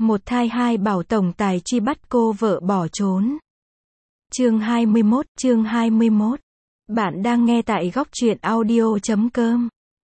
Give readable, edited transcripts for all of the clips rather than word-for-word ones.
Một thai hai bảo tổng tài truy bắt cô vợ bỏ trốn. Chương 21. Bạn đang nghe tại góc truyện audio.com.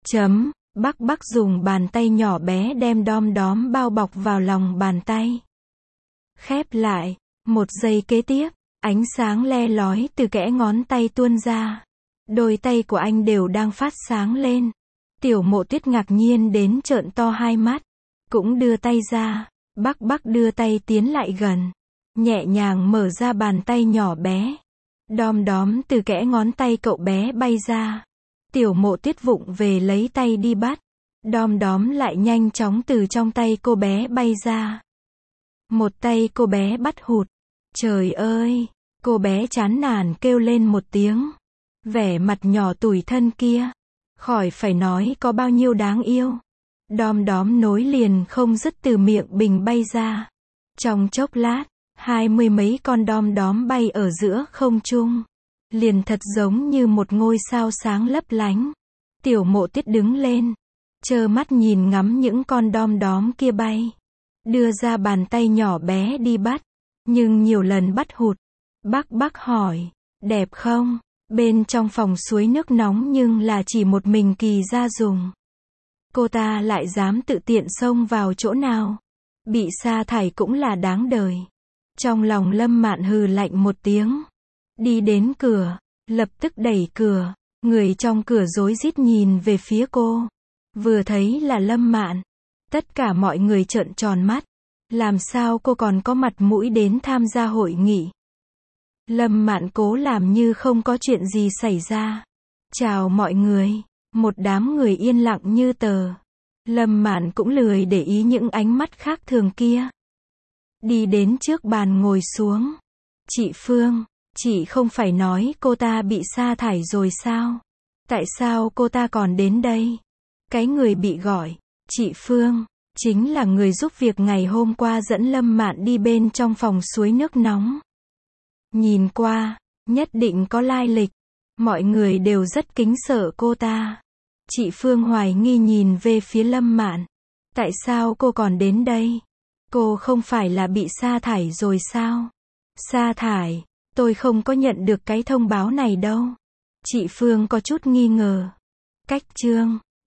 Bắc dùng bàn tay nhỏ bé đem đom đóm bao bọc vào lòng bàn tay. Khép lại. Một giây kế tiếp, ánh sáng le lói từ kẽ ngón tay tuôn ra. Đôi tay của anh đều đang phát sáng lên. Tiểu Mộ Tuyết ngạc nhiên đến trợn to hai mắt. Cũng đưa tay ra. Bắc đưa tay tiến lại gần. Nhẹ nhàng mở ra bàn tay nhỏ bé. Đom đóm từ kẽ ngón tay cậu bé bay ra. Tiểu Mộ Tuyết vụng về lấy tay đi bắt. Đom đóm lại nhanh chóng từ trong tay cô bé bay ra. Một tay cô bé bắt hụt. Trời ơi! Cô bé chán nản kêu lên một tiếng. Vẻ mặt nhỏ tủi thân kia. Khỏi phải nói có bao nhiêu đáng yêu. Đom đóm nối liền không dứt từ miệng bình bay ra. Trong chốc lát, 20 mấy con đom đóm bay ở giữa không trung. Liền thật giống như một ngôi sao sáng lấp lánh. Tiểu Mộ Tuyết đứng lên. Trơ mắt nhìn ngắm những con đom đóm kia bay. Đưa ra bàn tay nhỏ bé đi bắt. Nhưng nhiều lần bắt hụt. Bắc hỏi, đẹp không? Bên trong phòng suối nước nóng nhưng là chỉ một mình Kỳ Gia dùng. Cô ta lại dám tự tiện xông vào chỗ nào? Bị sa thải cũng là đáng đời. Trong lòng Lâm Mạn hừ lạnh một tiếng. Đi đến cửa, lập tức đẩy cửa. Người trong cửa rối rít nhìn về phía cô. Vừa thấy là Lâm Mạn. Tất cả mọi người trợn tròn mắt. Làm sao cô còn có mặt mũi đến tham gia hội nghị? Lâm Mạn cố làm như không có chuyện gì xảy ra. Chào mọi người. Một đám người yên lặng như tờ. Lâm Mạn cũng lười để ý những ánh mắt khác thường kia. Đi đến trước bàn ngồi xuống. Chị Phương, chị không phải nói cô ta bị sa thải rồi sao? Tại sao cô ta còn đến đây? Cái người bị gọi, chị Phương, chính là người giúp việc ngày hôm qua dẫn Lâm Mạn đi bên trong phòng suối nước nóng. Nhìn qua, nhất định có lai lịch. Mọi người đều rất kính sợ cô ta. Chị Phương hoài nghi nhìn về phía Lâm Mạn. Tại sao cô còn đến đây? Cô không phải là bị sa thải rồi sao? Sa thải? Tôi không có nhận được cái thông báo này đâu. Chị Phương có chút nghi ngờ. Cách chương